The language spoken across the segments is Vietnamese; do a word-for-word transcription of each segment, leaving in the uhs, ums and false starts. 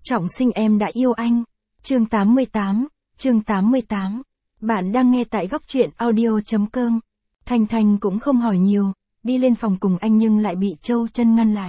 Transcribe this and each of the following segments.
Trọng sinh em đã yêu anh. Chương tám mươi tám, chương tám mươi tám. Bạn đang nghe tại góc truyện audio.com. Thanh Thanh cũng không hỏi nhiều, đi lên phòng cùng anh nhưng lại bị Châu Chân ngăn lại.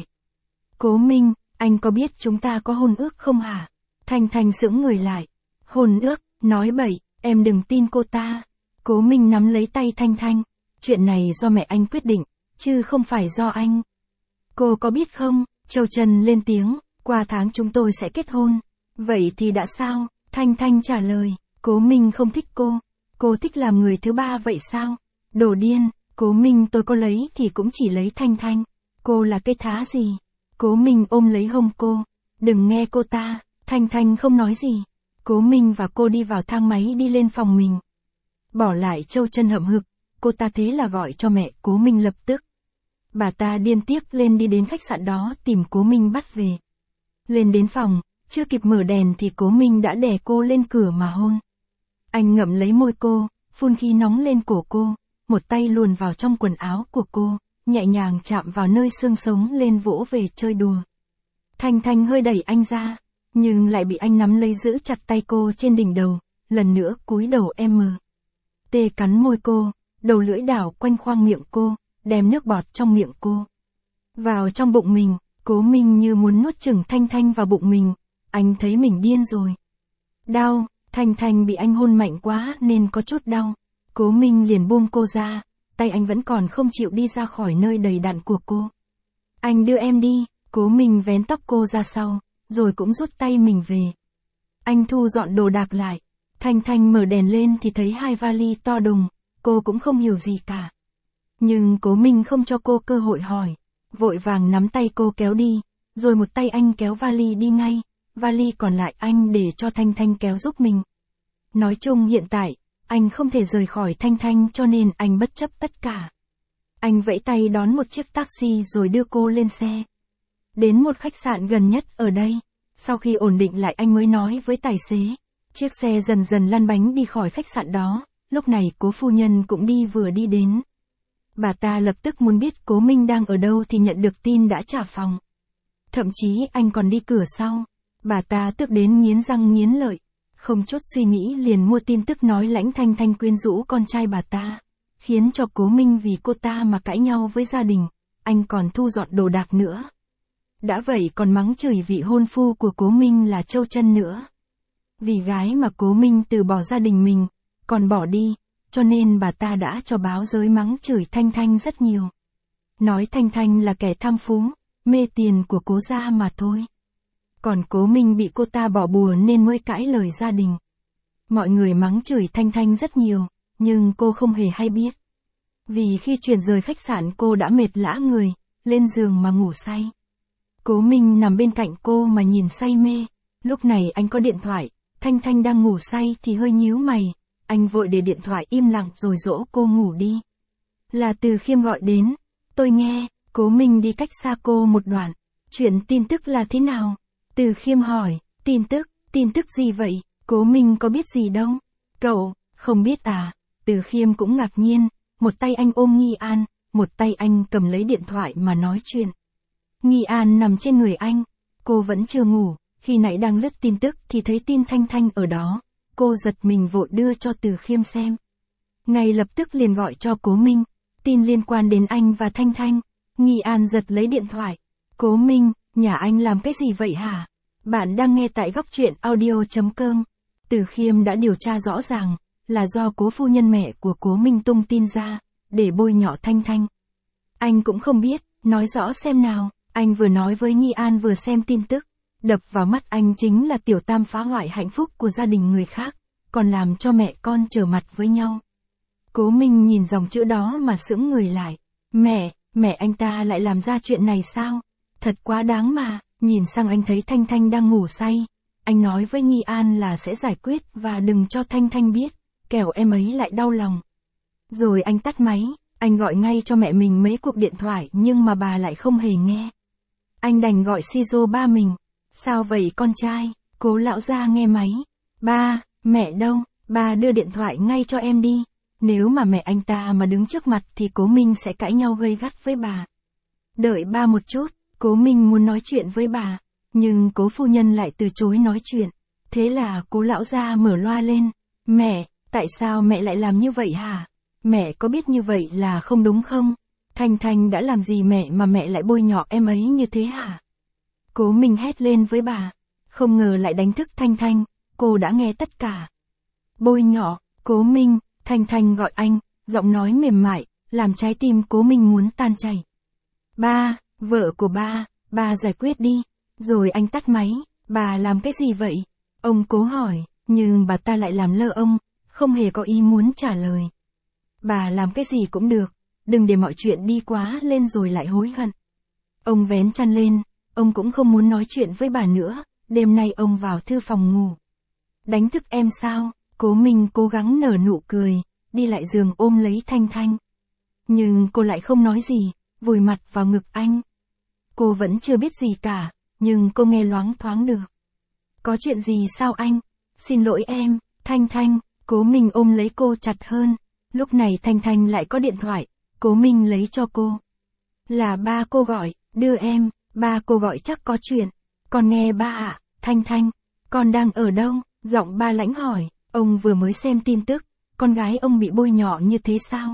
Cố Minh, anh có biết chúng ta có hôn ước không hả? Thanh Thanh sững người lại. Hôn ước, nói bậy, em đừng tin cô ta. Cố Minh nắm lấy tay Thanh Thanh. Chuyện này do mẹ anh quyết định, chứ không phải do anh. Cô có biết không? Châu Chân lên tiếng, qua tháng chúng tôi sẽ kết hôn. Vậy thì đã sao? Thanh Thanh trả lời, Cố Minh không thích cô. Cô thích làm người thứ ba vậy sao? Đồ điên, Cố Minh tôi có lấy thì cũng chỉ lấy Thanh Thanh. Cô là cái thá gì? Cố Minh ôm lấy hông cô. Đừng nghe cô ta. Thanh Thanh không nói gì. Cố Minh và cô đi vào thang máy đi lên phòng mình. Bỏ lại Châu Chân hậm hực, cô ta thế là gọi cho mẹ Cố Minh lập tức. Bà ta điên tiếc lên đi đến khách sạn đó tìm Cố Minh bắt về. Lên đến phòng, chưa kịp mở đèn thì Cố Minh đã đè cô lên cửa mà hôn. Anh ngậm lấy môi cô, phun khí nóng lên cổ cô, một tay luồn vào trong quần áo của cô, nhẹ nhàng chạm vào nơi xương sống lên vỗ về chơi đùa. Thanh Thanh hơi đẩy anh ra, nhưng lại bị anh nắm lấy giữ chặt tay cô trên đỉnh đầu, lần nữa cúi đầu em mờ. Tê cắn môi cô, đầu lưỡi đảo quanh khoang miệng cô, đem nước bọt trong miệng cô vào trong bụng mình. Cố Minh như muốn nuốt chửng Thanh Thanh vào bụng mình, anh thấy mình điên rồi. Đau, Thanh Thanh bị anh hôn mạnh quá nên có chút đau. Cố Minh liền buông cô ra, tay anh vẫn còn không chịu đi ra khỏi nơi đầy đặn của cô. Anh đưa em đi. Cố Minh vén tóc cô ra sau, rồi cũng rút tay mình về. Anh thu dọn đồ đạc lại. Thanh Thanh mở đèn lên thì thấy hai vali to đùng, cô cũng không hiểu gì cả. Nhưng Cố Minh không cho cô cơ hội hỏi, vội vàng nắm tay cô kéo đi, rồi một tay anh kéo vali đi ngay, vali còn lại anh để cho Thanh Thanh kéo giúp mình. Nói chung hiện tại, anh không thể rời khỏi Thanh Thanh cho nên anh bất chấp tất cả. Anh vẫy tay đón một chiếc taxi rồi đưa cô lên xe. Đến một khách sạn gần nhất ở đây, sau khi ổn định lại anh mới nói với tài xế. Chiếc xe dần dần lăn bánh đi khỏi khách sạn đó, lúc này Cố phu nhân cũng đi vừa đi đến. Bà ta lập tức muốn biết Cố Minh đang ở đâu thì nhận được tin đã trả phòng. Thậm chí anh còn đi cửa sau. Bà ta tức đến nghiến răng nghiến lợi, không chút suy nghĩ liền mua tin tức nói lãnh Thanh Thanh quyến rũ con trai bà ta, khiến cho Cố Minh vì cô ta mà cãi nhau với gia đình, anh còn thu dọn đồ đạc nữa. Đã vậy còn mắng chửi vị hôn phu của Cố Minh là Châu Chân nữa. Vì gái mà Cố Minh từ bỏ gia đình mình, còn bỏ đi, cho nên bà ta đã cho báo giới mắng chửi Thanh Thanh rất nhiều. Nói Thanh Thanh là kẻ tham phú, mê tiền của Cố gia mà thôi. Còn Cố Minh bị cô ta bỏ bùa nên mới cãi lời gia đình. Mọi người mắng chửi Thanh Thanh rất nhiều, nhưng cô không hề hay biết. Vì khi chuyển rời khách sạn cô đã mệt lả người, lên giường mà ngủ say. Cố Minh nằm bên cạnh cô mà nhìn say mê. Lúc này anh có điện thoại, Thanh Thanh đang ngủ say thì hơi nhíu mày. Anh vội để điện thoại im lặng rồi dỗ cô ngủ đi. Là Từ Khiêm gọi đến. Tôi nghe. Cố Minh đi cách xa cô một đoạn. Chuyện tin tức là thế nào? Từ Khiêm hỏi. Tin tức? Tin tức gì vậy? Cố Minh có biết gì đâu. Cậu, không biết à? Từ Khiêm cũng ngạc nhiên. Một tay anh ôm Nghi An, một tay anh cầm lấy điện thoại mà nói chuyện. Nghi An nằm trên người anh. Cô vẫn chưa ngủ. Khi nãy đang lướt tin tức thì thấy tin Thanh Thanh ở đó. Cô giật mình vội đưa cho Từ Khiêm xem. Ngay lập tức liền gọi cho Cố Minh. Tin liên quan đến anh và Thanh Thanh. Nghi An giật lấy điện thoại. Cố Minh, nhà anh làm cái gì vậy hả? Bạn đang nghe tại góc truyện audio.com. Từ Khiêm đã điều tra rõ ràng, là do Cố phu nhân mẹ của Cố Minh tung tin ra, để bôi nhọ Thanh Thanh. Anh cũng không biết, nói rõ xem nào. Anh vừa nói với Nghi An vừa xem tin tức. Đập vào mắt anh chính là tiểu tam phá hoại hạnh phúc của gia đình người khác, còn làm cho mẹ con trở mặt với nhau. Cố Minh nhìn dòng chữ đó mà sững người lại. Mẹ, mẹ anh ta lại làm ra chuyện này sao? Thật quá đáng mà. Nhìn sang anh thấy Thanh Thanh đang ngủ say. Anh nói với Nghi An là sẽ giải quyết và đừng cho Thanh Thanh biết, kẻo em ấy lại đau lòng. Rồi anh tắt máy, anh gọi ngay cho mẹ mình mấy cuộc điện thoại nhưng mà bà lại không hề nghe. Anh đành gọi si dô ba mình. Sao vậy con trai? Cố lão gia nghe máy. Ba, mẹ đâu? Ba đưa điện thoại ngay cho em đi. Nếu mà mẹ anh ta mà đứng trước mặt thì Cố Minh sẽ cãi nhau gay gắt với bà. Đợi ba một chút, Cố Minh muốn nói chuyện với bà. Nhưng cố phu nhân lại từ chối nói chuyện. Thế là cố lão gia mở loa lên. Mẹ, tại sao mẹ lại làm như vậy hả? Mẹ có biết như vậy là không đúng không? Thanh Thanh đã làm gì mẹ mà mẹ lại bôi nhọ em ấy như thế hả? Cố Minh hét lên với bà. Không ngờ lại đánh thức Thanh Thanh, cô đã nghe tất cả. Bôi nhọ, Cố Minh, Thanh Thanh gọi anh, giọng nói mềm mại, làm trái tim Cố Minh muốn tan chảy. Ba, vợ của ba, ba giải quyết đi. Rồi anh tắt máy, bà làm cái gì vậy? Ông Cố hỏi, nhưng bà ta lại làm lơ ông, không hề có ý muốn trả lời. Bà làm cái gì cũng được, đừng để mọi chuyện đi quá lên rồi lại hối hận. Ông vén chăn lên, ông cũng không muốn nói chuyện với bà nữa, đêm nay ông vào thư phòng ngủ. Đánh thức em sao? Cố Minh cố gắng nở nụ cười, đi lại giường ôm lấy Thanh Thanh. Nhưng cô lại không nói gì, vùi mặt vào ngực anh. Cô vẫn chưa biết gì cả, nhưng cô nghe loáng thoáng được. Có chuyện gì sao anh? Xin lỗi em, Thanh Thanh. Cố Minh ôm lấy cô chặt hơn. Lúc này Thanh Thanh lại có điện thoại, Cố Minh lấy cho cô. Là ba cô gọi, đưa em, ba cô gọi chắc có chuyện. Con nghe ba ạ, Thanh Thanh, con đang ở đâu? Giọng ba lãnh hỏi, ông vừa mới xem tin tức, con gái ông bị bôi nhọ như thế sao?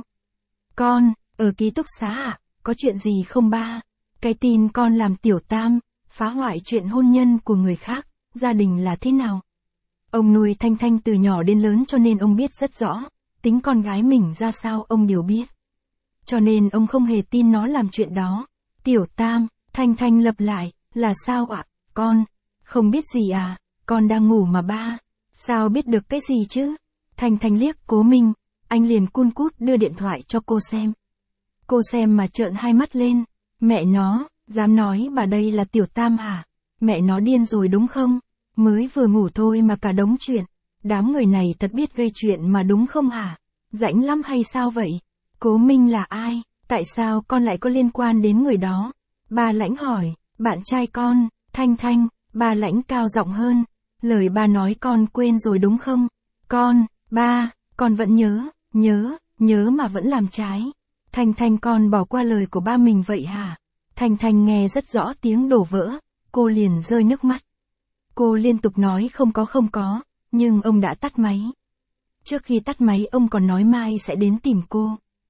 Con, ở ký túc xá ạ, có chuyện gì không ba? Cái tin con làm tiểu tam, phá hoại chuyện hôn nhân của người khác, gia đình là thế nào? Ông nuôi Thanh Thanh từ nhỏ đến lớn cho nên ông biết rất rõ, tính con gái mình ra sao ông đều biết. Cho nên ông không hề tin nó làm chuyện đó. Tiểu tam, Thanh Thanh lặp lại, là sao ạ? Con, không biết gì à, con đang ngủ mà ba. Sao biết được cái gì chứ? Thanh Thanh liếc Cố Minh, anh liền cun cút đưa điện thoại cho cô xem. Cô xem mà trợn hai mắt lên, mẹ nó, dám nói bà đây là tiểu tam hả? Mẹ nó điên rồi đúng không? Mới vừa ngủ thôi mà cả đống chuyện. Đám người này thật biết gây chuyện mà đúng không hả? Rảnh lắm hay sao vậy? Cố Minh là ai? Tại sao con lại có liên quan đến người đó? Bà lãnh hỏi, bạn trai con, Thanh Thanh, bà lãnh cao giọng hơn. Lời ba nói con quên rồi đúng không? Con, ba, con vẫn nhớ, nhớ, nhớ mà vẫn làm trái. Thanh Thanh con bỏ qua lời của ba mình vậy hả? Thanh Thanh nghe rất rõ tiếng đổ vỡ, cô liền rơi nước mắt. Cô liên tục nói không có không có, nhưng ông đã tắt máy. Trước khi tắt máy ông còn nói mai sẽ đến tìm cô.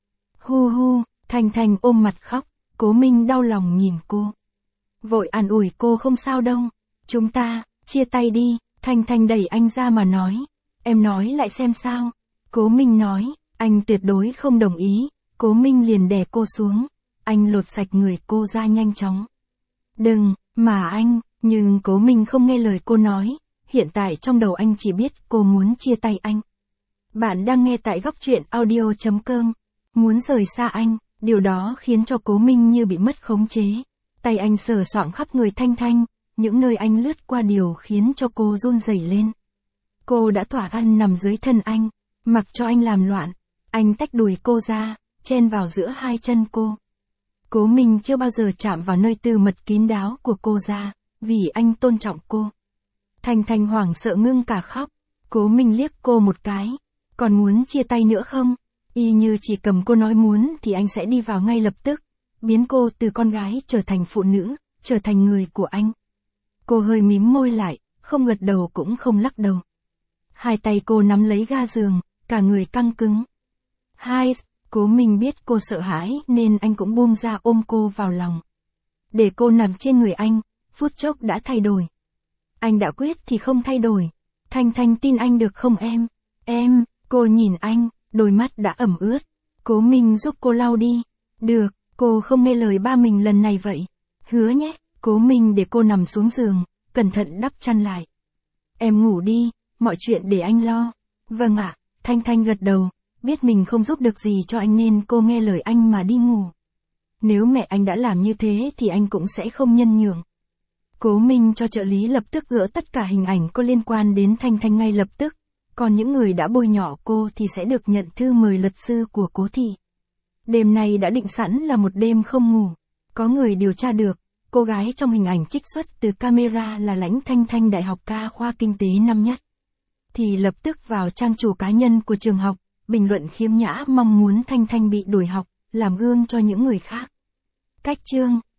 Hu hu, Thanh Thanh ôm mặt khóc, Cố Minh đau lòng nhìn cô. Vội an ủi cô không sao đâu, chúng ta, chia tay đi, Thanh Thanh đẩy anh ra mà nói. Em nói lại xem sao. Cố Minh nói, anh tuyệt đối không đồng ý, Cố Minh liền đè cô xuống. Anh lột sạch người cô ra nhanh chóng. Đừng, mà anh, nhưng Cố Minh không nghe lời cô nói, hiện tại trong đầu anh chỉ biết cô muốn chia tay anh. Bạn đang nghe tại góc truyện audio chấm com. Muốn rời xa anh, điều đó khiến cho Cố Minh như bị mất khống chế. Tay anh sờ soạng khắp người Thanh Thanh, những nơi anh lướt qua điều khiến cho cô run rẩy lên. Cô đã thỏa ăn nằm dưới thân anh, mặc cho anh làm loạn. Anh tách đùi cô ra, chen vào giữa hai chân cô. Cố Minh chưa bao giờ chạm vào nơi tư mật kín đáo của cô ra, vì anh tôn trọng cô. Thanh Thanh hoảng sợ ngưng cả khóc. Cố Minh liếc cô một cái. Còn muốn chia tay nữa không? Y như chỉ cầm cô nói muốn thì anh sẽ đi vào ngay lập tức, biến cô từ con gái trở thành phụ nữ, trở thành người của anh. Cô hơi mím môi lại, không gật đầu cũng không lắc đầu. Hai tay cô nắm lấy ga giường, cả người căng cứng. Hai, Cố Minh biết cô sợ hãi nên anh cũng buông ra ôm cô vào lòng. Để cô nằm trên người anh, phút chốc đã thay đổi. Anh đã quyết thì không thay đổi. Thanh Thanh tin anh được không em? Em, cô nhìn anh, đôi mắt đã ẩm ướt. Cố Minh giúp cô lau đi. Được, cô không nghe lời ba mình lần này vậy. Hứa nhé. Cố Minh để cô nằm xuống giường, cẩn thận đắp chăn lại. Em ngủ đi, mọi chuyện để anh lo. Vâng ạ, Thanh Thanh gật đầu, biết mình không giúp được gì cho anh nên cô nghe lời anh mà đi ngủ. Nếu mẹ anh đã làm như thế thì anh cũng sẽ không nhân nhượng. Cố Minh cho trợ lý lập tức gỡ tất cả hình ảnh có liên quan đến Thanh Thanh ngay lập tức. Còn những người đã bôi nhọ cô thì sẽ được nhận thư mời luật sư của Cố thị. Đêm nay đã định sẵn là một đêm không ngủ. Có người điều tra được, cô gái trong hình ảnh trích xuất từ camera là Lãnh Thanh Thanh Đại học Ca khoa Kinh tế năm nhất. Thì lập tức vào trang chủ cá nhân của trường học, bình luận khiếm nhã mong muốn Thanh Thanh bị đuổi học, làm gương cho những người khác. Cách chương